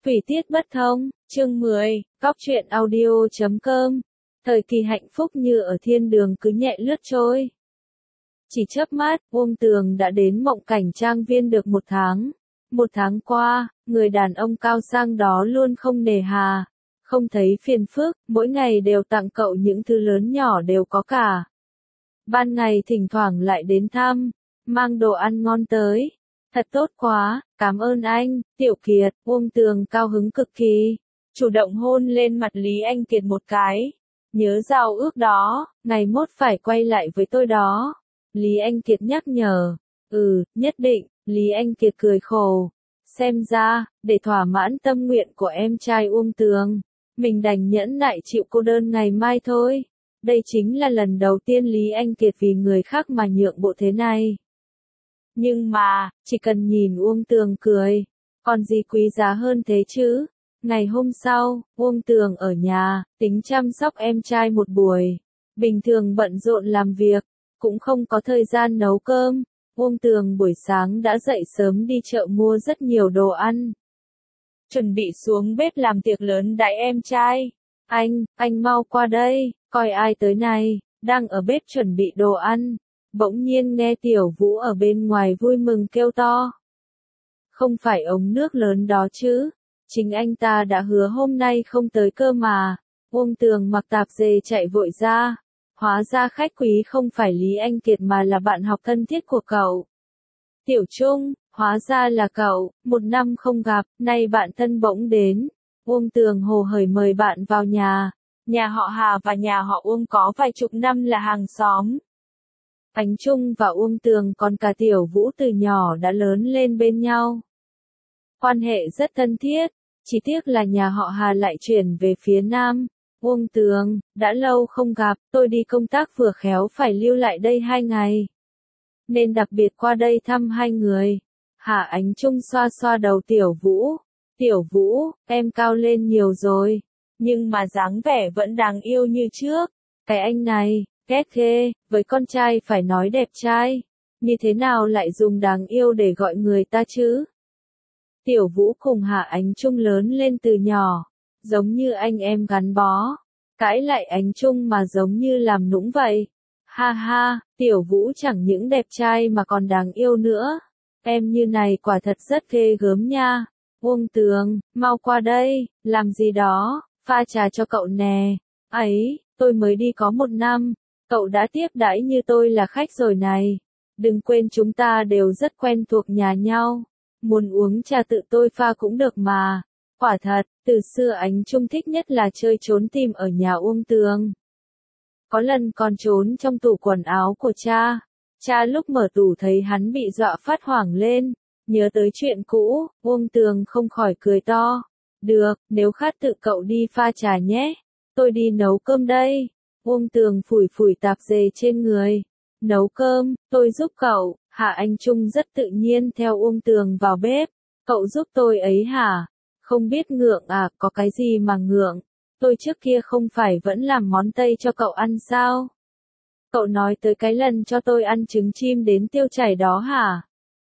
Thủy Tiết Bất Thông, chương 10, Góc truyện audio.com. Thời kỳ hạnh phúc như ở thiên đường cứ nhẹ lướt trôi. Chỉ chớp mắt, Uông Tường đã đến Mộng Cảnh Trang Viên được 1 tháng. 1 tháng qua, người đàn ông cao sang đó luôn không nề hà, không thấy phiền phức, mỗi ngày đều tặng cậu những thứ lớn nhỏ đều có cả. Ban ngày thỉnh thoảng lại đến thăm, mang đồ ăn ngon tới. Thật tốt quá, cảm ơn anh, Tiểu Kiệt. Uông Tường cao hứng cực kỳ, chủ động hôn lên mặt Lý Anh Kiệt một cái. Nhớ giao ước đó, ngày mốt phải quay lại với tôi đó. Lý Anh Kiệt nhắc nhở. Nhất định. Lý Anh Kiệt cười khổ. Xem ra, để thỏa mãn tâm nguyện của em trai Uông Tường, mình đành nhẫn nại chịu cô đơn ngày mai thôi. Đây chính là lần đầu tiên Lý Anh Kiệt vì người khác mà nhượng bộ thế này. Nhưng mà, chỉ cần nhìn Uông Tường cười, còn gì quý giá hơn thế chứ? Ngày hôm sau, Uông Tường ở nhà, tính chăm sóc em trai một buổi. Bình thường bận rộn làm việc, cũng không có thời gian nấu cơm. Uông Tường buổi sáng đã dậy sớm đi chợ mua rất nhiều đồ ăn. Chuẩn bị xuống bếp làm tiệc lớn đãi em trai. Anh mau qua đây, coi ai tới này, đang ở bếp chuẩn bị đồ ăn. Bỗng nhiên nghe Tiểu Vũ ở bên ngoài vui mừng kêu to. Không phải ống nước lớn đó chứ, chính anh ta đã hứa hôm nay không tới cơ mà. Uông Tường mặc tạp dề chạy vội ra. Hóa ra khách quý không phải Lý Anh Kiệt mà là bạn học thân thiết của cậu. Tiểu Trung, hóa ra là cậu, 1 năm không gặp, nay bạn thân bỗng đến. Uông Tường hồ hởi mời bạn vào nhà. Nhà họ Hà và nhà họ Uông có vài chục năm là hàng xóm. Ánh Trung và Uông Tường còn cả Tiểu Vũ từ nhỏ đã lớn lên bên nhau. Quan hệ rất thân thiết, chỉ tiếc là nhà họ Hà lại chuyển về phía Nam. Uông Tường, đã lâu không gặp, tôi đi công tác vừa khéo phải lưu lại đây 2 ngày. Nên đặc biệt qua đây thăm hai người. Hà Ánh Trung xoa xoa đầu Tiểu Vũ. Tiểu Vũ, em cao lên nhiều rồi, nhưng mà dáng vẻ vẫn đáng yêu như trước. Cái anh này, ghét ghê, với con trai phải nói đẹp trai. Như thế nào lại dùng đáng yêu để gọi người ta chứ? Tiểu Vũ cùng Hà Ánh Trung lớn lên từ nhỏ, giống như anh em gắn bó. Cãi lại Ánh Trung mà giống như làm nũng vậy. Ha ha, Tiểu Vũ chẳng những đẹp trai mà còn đáng yêu nữa. Em như này quả thật rất ghê gớm nha. Uông Tường, mau qua đây, làm gì đó, pha trà cho cậu nè. Ấy, tôi mới đi có 1 năm, cậu đã tiếp đãi như tôi là khách rồi này. Đừng quên chúng ta đều rất quen thuộc nhà nhau. Muốn uống trà tự tôi pha cũng được mà. Quả thật, từ xưa Ánh Trung thích nhất là chơi trốn tìm ở nhà Uông Tường. Có lần còn trốn trong tủ quần áo của cha. Cha lúc mở tủ thấy hắn bị dọa phát hoảng lên. Nhớ tới chuyện cũ, Uông Tường không khỏi cười to. Được, nếu khát tự cậu đi pha trà nhé. Tôi đi nấu cơm đây. Uông Tường phủi phủi tạp dề trên người. Nấu cơm, tôi giúp cậu. Hạ Anh Trung rất tự nhiên theo Uông Tường vào bếp. Cậu giúp tôi ấy hả? Không biết ngượng à, có cái gì mà ngượng? Tôi trước kia không phải vẫn làm món Tây cho cậu ăn sao? Cậu nói tới cái lần cho tôi ăn trứng chim đến tiêu chảy đó hả?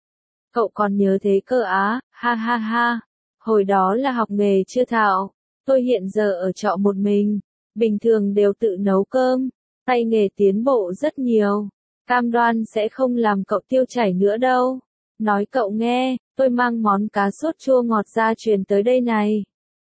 Cậu còn nhớ thế cơ á, ha ha ha. Hồi đó là học nghề chưa thạo. Tôi hiện giờ ở trọ một mình. Bình thường đều tự nấu cơm. Tay nghề tiến bộ rất nhiều. Cam đoan sẽ không làm cậu tiêu chảy nữa đâu. Nói cậu nghe, tôi mang món cá sốt chua ngọt gia truyền tới đây này.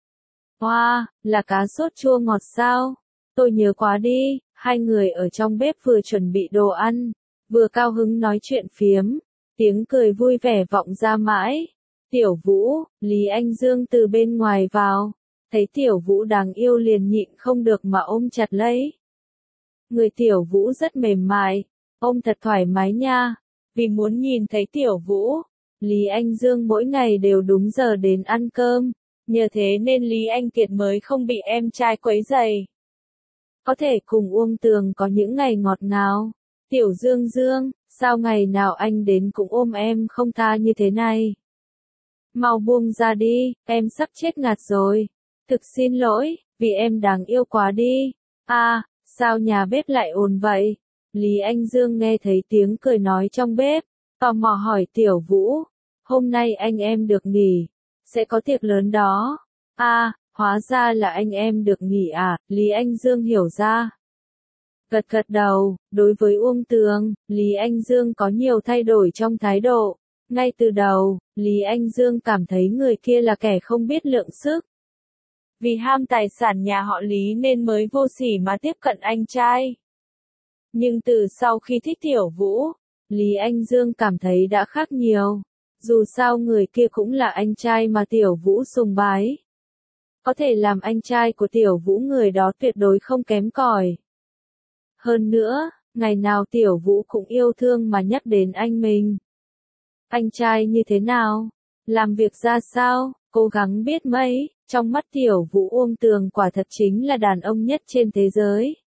Wow, là cá sốt chua ngọt sao? Tôi nhớ quá đi. Hai người ở trong bếp vừa chuẩn bị đồ ăn, vừa cao hứng nói chuyện phiếm. Tiếng cười vui vẻ vọng ra mãi. Tiểu Vũ, Lý Anh Dương từ bên ngoài vào. Thấy Tiểu Vũ đáng yêu liền nhịn không được mà ôm chặt lấy. Người Tiểu Vũ rất mềm mại. Ôm thật thoải mái nha. Vì muốn nhìn thấy Tiểu Vũ, Lý Anh Dương mỗi ngày đều đúng giờ đến ăn cơm. Nhờ thế nên Lý Anh Kiệt mới không bị em trai quấy rầy. Có thể cùng Uông Tường có những ngày ngọt ngào. Tiểu Dương Dương, sao ngày nào anh đến cũng ôm em không tha như thế này? Mau buông ra đi, em sắp chết ngạt rồi. Thực xin lỗi, vì em đáng yêu quá đi. À, sao nhà bếp lại ồn vậy? Lý Anh Dương nghe thấy tiếng cười nói trong bếp, tò mò hỏi Tiểu Vũ. Hôm nay anh em được nghỉ, sẽ có tiệc lớn đó. Hóa ra là anh em được nghỉ à, Lý Anh Dương hiểu ra. Gật gật đầu, đối với Uông Tường, Lý Anh Dương có nhiều thay đổi trong thái độ. Ngay từ đầu, Lý Anh Dương cảm thấy người kia là kẻ không biết lượng sức. Vì ham tài sản nhà họ Lý nên mới vô sỉ mà tiếp cận anh trai. Nhưng từ sau khi thích Tiểu Vũ, Lý Anh Dương cảm thấy đã khác nhiều. Dù sao người kia cũng là anh trai mà Tiểu Vũ sùng bái. Có thể làm anh trai của Tiểu Vũ, người đó tuyệt đối không kém cỏi. Hơn nữa, ngày nào Tiểu Vũ cũng yêu thương mà nhắc đến anh mình. Anh trai như thế nào? Làm việc ra sao? Cố gắng biết mấy? Trong mắt Tiểu Vũ, Uông Tường quả thật chính là đàn ông nhất trên thế giới.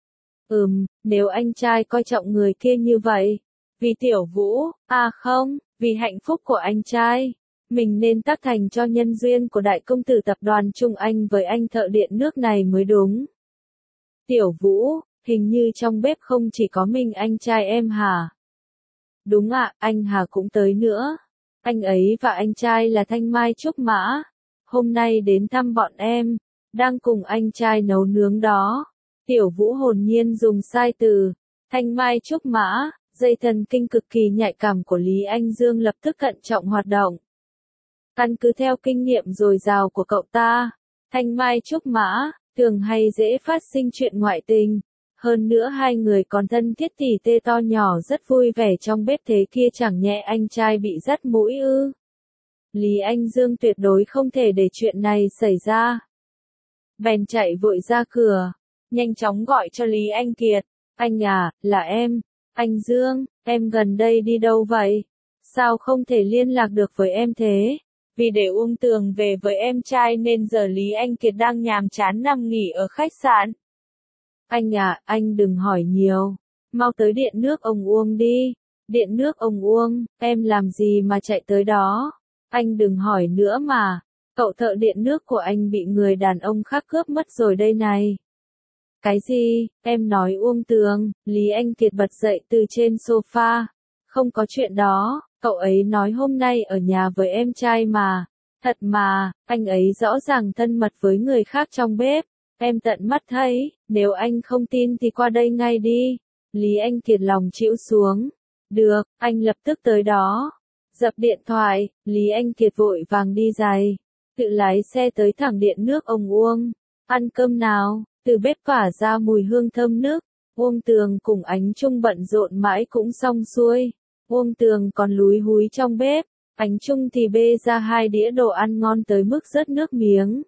Nếu anh trai coi trọng người kia như vậy, vì Tiểu Vũ, không, vì hạnh phúc của anh trai, mình nên tác thành cho nhân duyên của đại công tử tập đoàn Trung Anh với anh thợ điện nước này mới đúng. Tiểu Vũ, hình như trong bếp không chỉ có mình anh trai em hả? Đúng ạ, anh Hà cũng tới nữa. Anh ấy và anh trai là Thanh Mai Trúc Mã. Hôm nay đến thăm bọn em, đang cùng anh trai nấu nướng đó. Tiểu Vũ hồn nhiên dùng sai từ. Thanh Mai Trúc Mã, dây thần kinh cực kỳ nhạy cảm của Lý Anh Dương lập tức cẩn trọng hoạt động. Căn cứ theo kinh nghiệm dồi dào của cậu ta, Thanh Mai Trúc Mã, thường hay dễ phát sinh chuyện ngoại tình. Hơn nữa hai người còn thân thiết tỉ tê to nhỏ rất vui vẻ trong bếp, thế kia chẳng nhẽ anh trai bị dắt mũi ư. Lý Anh Dương tuyệt đối không thể để chuyện này xảy ra. Bèn chạy vội ra cửa, nhanh chóng gọi cho Lý Anh Kiệt. Anh à, là em. Anh Dương, em gần đây đi đâu vậy? Sao không thể liên lạc được với em thế? Vì để Uông Tường về với em trai nên giờ Lý Anh Kiệt đang nhàm chán nằm nghỉ ở khách sạn. Anh à, anh đừng hỏi nhiều. Mau tới điện nước ông Uông đi. Điện nước ông Uông, em làm gì mà chạy tới đó? Anh đừng hỏi nữa mà. Cậu thợ điện nước của anh bị người đàn ông khác cướp mất rồi đây này. Cái gì? Em nói Uông Tường. Lý Anh Kiệt bật dậy từ trên sofa. Không có chuyện đó, cậu ấy nói hôm nay ở nhà với em trai mà. Thật mà, anh ấy rõ ràng thân mật với người khác trong bếp. Em tận mắt thấy, nếu anh không tin thì qua đây ngay đi. Lý Anh Kiệt lòng chịu xuống. Được, anh lập tức tới đó. Dập điện thoại, Lý Anh Kiệt vội vàng đi giày. Tự lái xe tới thẳng điện nước ông Uông. Ăn cơm nào, từ bếp phả ra mùi hương thơm nước. Uông Tường cùng Ánh Trung bận rộn mãi cũng xong xuôi. Uông Tường còn lúi húi trong bếp. Ánh Trung thì bê ra 2 đĩa đồ ăn ngon tới mức rớt nước miếng.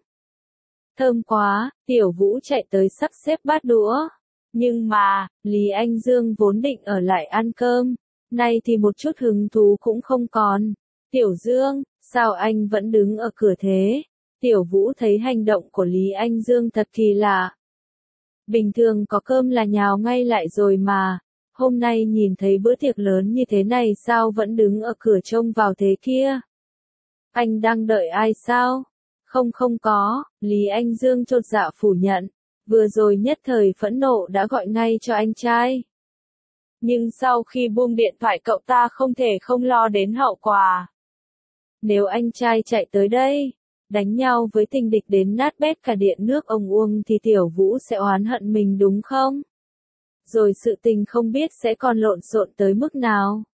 Thơm quá, Tiểu Vũ chạy tới sắp xếp bát đũa. Nhưng mà, Lý Anh Dương vốn định ở lại ăn cơm, nay thì một chút hứng thú cũng không còn. Tiểu Dương, sao anh vẫn đứng ở cửa thế? Tiểu Vũ thấy hành động của Lý Anh Dương thật kỳ lạ. Bình thường có cơm là nhào ngay lại rồi mà. Hôm nay nhìn thấy bữa tiệc lớn như thế này sao vẫn đứng ở cửa trông vào thế kia? Anh đang đợi ai sao? Không có, Lý Anh Dương chột dạ phủ nhận. Vừa rồi nhất thời phẫn nộ đã gọi ngay cho anh trai. Nhưng sau khi buông điện thoại cậu ta không thể không lo đến hậu quả. Nếu anh trai chạy tới đây, đánh nhau với tình địch đến nát bét cả điện nước ông Uông thì Tiểu Vũ sẽ oán hận mình đúng không? Rồi sự tình không biết sẽ còn lộn xộn tới mức nào.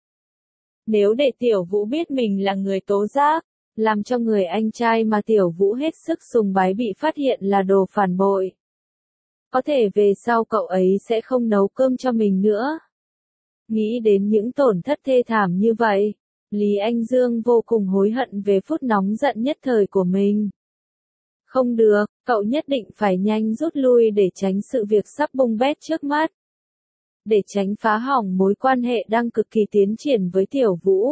Nếu để Tiểu Vũ biết mình là người tố giác, làm cho người anh trai mà Tiểu Vũ hết sức sùng bái bị phát hiện là đồ phản bội. Có thể về sau cậu ấy sẽ không nấu cơm cho mình nữa. Nghĩ đến những tổn thất thê thảm như vậy, Lý Anh Dương vô cùng hối hận về phút nóng giận nhất thời của mình. Không được, cậu nhất định phải nhanh rút lui để tránh sự việc sắp bung bét trước mắt. Để tránh phá hỏng mối quan hệ đang cực kỳ tiến triển với Tiểu Vũ.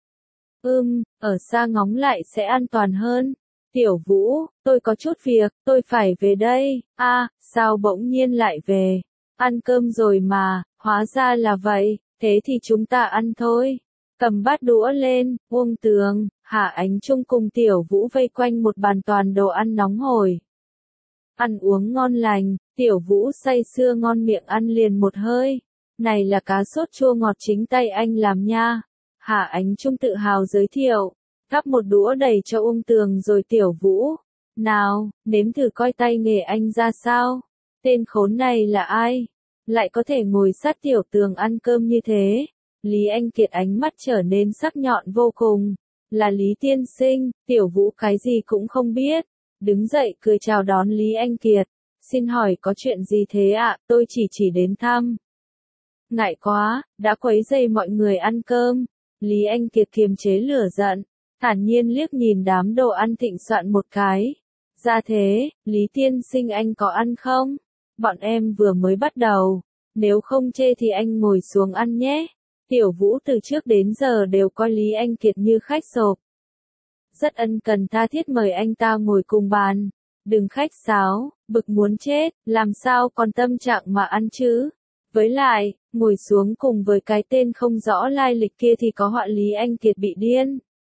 Ở xa ngóng lại sẽ an toàn hơn. Tiểu Vũ, tôi có chút việc, tôi phải về đây. Sao bỗng nhiên lại về? Ăn cơm rồi mà, hóa ra là vậy, thế thì chúng ta ăn thôi. Cầm bát đũa lên, Uông Tường, Hà Ánh Trung cùng Tiểu Vũ vây quanh một bàn toàn đồ ăn nóng hổi. Ăn uống ngon lành, Tiểu Vũ say sưa ngon miệng ăn liền một hơi. Này là cá sốt chua ngọt chính tay anh làm nha. Hà Ánh Trung tự hào giới thiệu, gắp một đũa đầy cho Uông Tường rồi Tiểu Vũ. Nào, nếm thử coi tay nghề anh ra sao. Tên khốn này là ai? Lại có thể ngồi sát Tiểu Tường ăn cơm như thế. Lý Anh Kiệt ánh mắt trở nên sắc nhọn vô cùng. Là Lý tiên sinh, Tiểu Vũ cái gì cũng không biết. Đứng dậy cười chào đón Lý Anh Kiệt. Xin hỏi có chuyện gì thế ạ, tôi chỉ đến thăm. Ngại quá, đã quấy rầy mọi người ăn cơm. Lý Anh Kiệt kiềm chế lửa giận, thản nhiên liếc nhìn đám đồ ăn thịnh soạn một cái. Ra thế, Lý tiên sinh anh có ăn không? Bọn em vừa mới bắt đầu, nếu không chê thì anh ngồi xuống ăn nhé. Tiểu Vũ từ trước đến giờ đều coi Lý Anh Kiệt như khách sộp. Rất ân cần tha thiết mời anh ta ngồi cùng bàn. Đừng khách sáo, bực muốn chết, làm sao còn tâm trạng mà ăn chứ? Với lại, ngồi xuống cùng với cái tên không rõ lai lịch kia thì có họa Lý Anh Kiệt bị điên.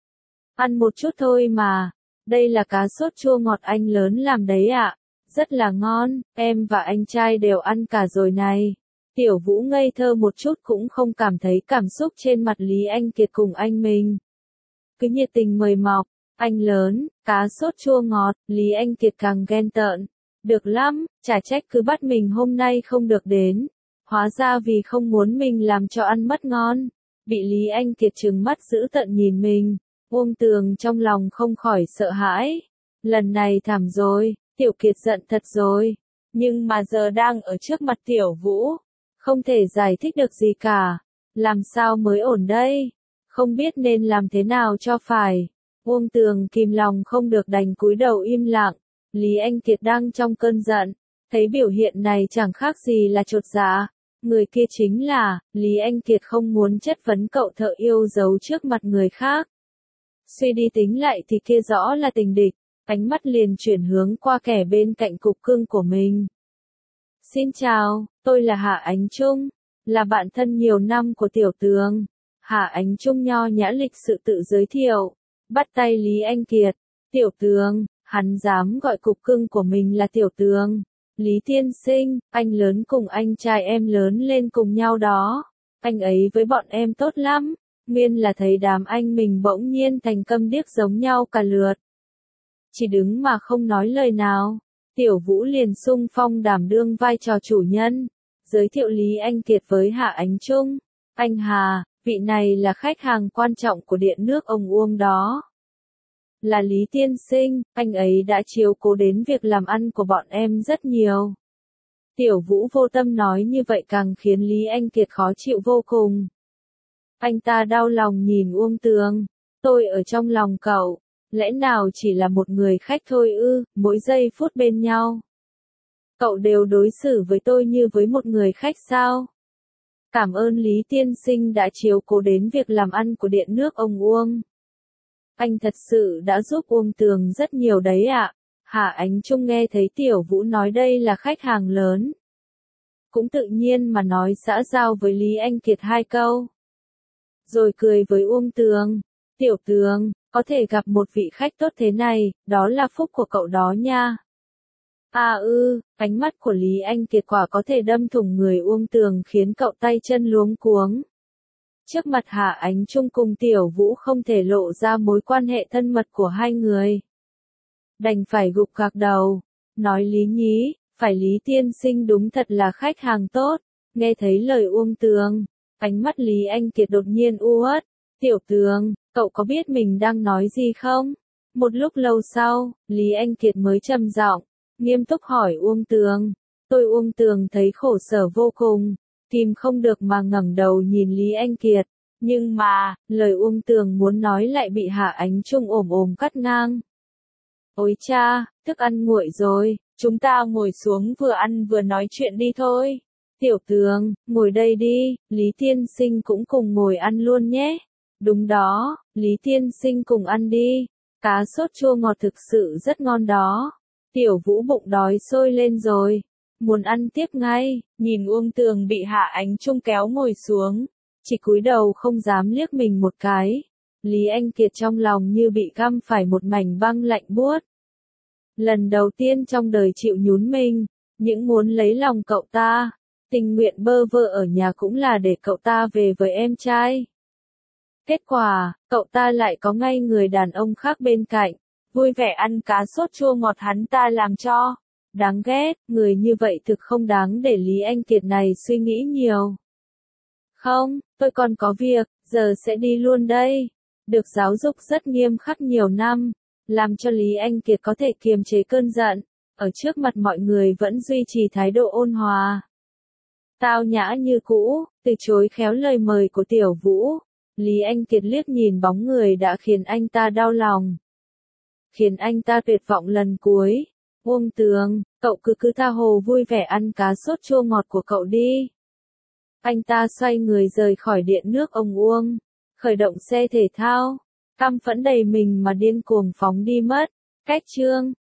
Ăn một chút thôi mà, đây là cá sốt chua ngọt anh lớn làm đấy ạ. Rất là ngon, em và anh trai đều ăn cả rồi này. Tiểu Vũ ngây thơ một chút cũng không cảm thấy cảm xúc trên mặt Lý Anh Kiệt cùng anh mình. Cứ nhiệt tình mời mọc, anh lớn, cá sốt chua ngọt, Lý Anh Kiệt càng ghen tởn. Được lắm, chả trách cứ bắt mình hôm nay không được đến. Hóa ra vì không muốn mình làm cho ăn mất ngon. Bị Lý Anh Kiệt trừng mắt dữ tợn nhìn mình, Uông Tường trong lòng không khỏi sợ hãi. Lần này thảm rồi, Tiểu Kiệt giận thật rồi. Nhưng mà giờ đang ở trước mặt Tiểu Vũ, không thể giải thích được gì cả. Làm sao mới ổn đây? Không biết nên làm thế nào cho phải. Uông Tường kìm lòng không được đành cúi đầu im lặng. Lý Anh Kiệt đang trong cơn giận, thấy biểu hiện này chẳng khác gì là chột dạ. Người kia chính là, Lý Anh Kiệt không muốn chất vấn cậu thợ yêu dấu trước mặt người khác. Suy đi tính lại thì kia rõ là tình địch, ánh mắt liền chuyển hướng qua kẻ bên cạnh cục cưng của mình. Xin chào, tôi là Hạ Ánh Trung, là bạn thân nhiều năm của Tiểu Tường. Hạ Ánh Trung nho nhã lịch sự tự giới thiệu, bắt tay Lý Anh Kiệt. Tiểu Tường, hắn dám gọi cục cưng của mình là Tiểu Tường. Lý tiên sinh, anh lớn cùng anh trai em lớn lên cùng nhau đó. Anh ấy với bọn em tốt lắm. Nguyên là thấy đám anh mình bỗng nhiên thành câm điếc giống nhau cả lượt. Chỉ đứng mà không nói lời nào. Tiểu Vũ liền xung phong đảm đương vai trò chủ nhân. Giới thiệu Lý Anh Kiệt với Hạ Ánh Trung. Anh Hà, vị này là khách hàng quan trọng của điện nước ông Uông đó. Là Lý tiên sinh, anh ấy đã chiếu cố đến việc làm ăn của bọn em rất nhiều. Tiểu Vũ vô tâm nói như vậy càng khiến Lý Anh Kiệt khó chịu vô cùng. Anh ta đau lòng nhìn Uông Tường. Tôi ở trong lòng cậu, lẽ nào chỉ là một người khách thôi ư, mỗi giây phút bên nhau. Cậu đều đối xử với tôi như với một người khách sao? Cảm ơn Lý tiên sinh đã chiếu cố đến việc làm ăn của điện nước ông Uông. Anh thật sự đã giúp Uông Tường rất nhiều đấy ạ. Hạ Ánh Trung nghe thấy Tiểu Vũ nói đây là khách hàng lớn, cũng tự nhiên mà nói xã giao với Lý Anh Kiệt 2 câu. Rồi cười với Uông Tường. Tiểu Tường, có thể gặp một vị khách tốt thế này, đó là phúc của cậu đó nha. Ánh mắt của Lý Anh Kiệt quả có thể đâm thủng người Uông Tường khiến cậu tay chân luống cuống. Trước mặt Hạ Ánh Trung cùng Tiểu Vũ không thể lộ ra mối quan hệ thân mật của hai người. Đành phải gục gạc đầu, nói Lý nhí, phải Lý tiên sinh đúng thật là khách hàng tốt. Nghe thấy lời Uông Tường, ánh mắt Lý Anh Kiệt đột nhiên u uất. Tiểu Tường, cậu có biết mình đang nói gì không? Một lúc lâu sau, Lý Anh Kiệt mới trầm giọng, nghiêm túc hỏi Uông Tường. Uông Tường thấy khổ sở vô cùng, kìm không được mà ngẩng đầu nhìn Lý Anh Kiệt. Nhưng mà, lời Uông Tường muốn nói lại bị Hạ Ánh Trung ồm cắt ngang. Ôi cha, thức ăn nguội rồi, chúng ta ngồi xuống vừa ăn vừa nói chuyện đi thôi. Tiểu Tường, ngồi đây đi, Lý tiên sinh cũng cùng ngồi ăn luôn nhé. Đúng đó, Lý tiên sinh cùng ăn đi. Cá sốt chua ngọt thực sự rất ngon đó. Tiểu Vũ bụng đói sôi lên rồi, muốn ăn tiếp ngay. Nhìn Uông Tường bị Hạ Ánh Trung kéo ngồi xuống, chỉ cúi đầu không dám liếc mình một cái. Lý Anh Kiệt trong lòng như bị găm phải một mảnh băng lạnh buốt. Lần đầu tiên trong đời chịu nhún mình, những muốn lấy lòng cậu ta, tình nguyện bơ vơ ở nhà cũng là để cậu ta về với em trai. Kết quả, cậu ta lại có ngay người đàn ông khác bên cạnh, vui vẻ ăn cá sốt chua ngọt hắn ta làm cho. Đáng ghét, người như vậy thực không đáng để Lý Anh Kiệt này suy nghĩ nhiều. Không, tôi còn có việc, giờ sẽ đi luôn đây. Được giáo dục rất nghiêm khắc nhiều năm, làm cho Lý Anh Kiệt có thể kiềm chế cơn giận, ở trước mặt mọi người vẫn duy trì thái độ ôn hòa. Tao nhã như cũ, từ chối khéo lời mời của Tiểu Vũ. Lý Anh Kiệt liếc nhìn bóng người đã khiến anh ta đau lòng, khiến anh ta tuyệt vọng lần cuối. Uông Tường, cậu cứ tha hồ vui vẻ ăn cá sốt chua ngọt của cậu đi. Anh ta xoay người rời khỏi điện nước ông Uông, khởi động xe thể thao, căm phẫn đầy mình mà điên cuồng phóng đi mất. Cách chương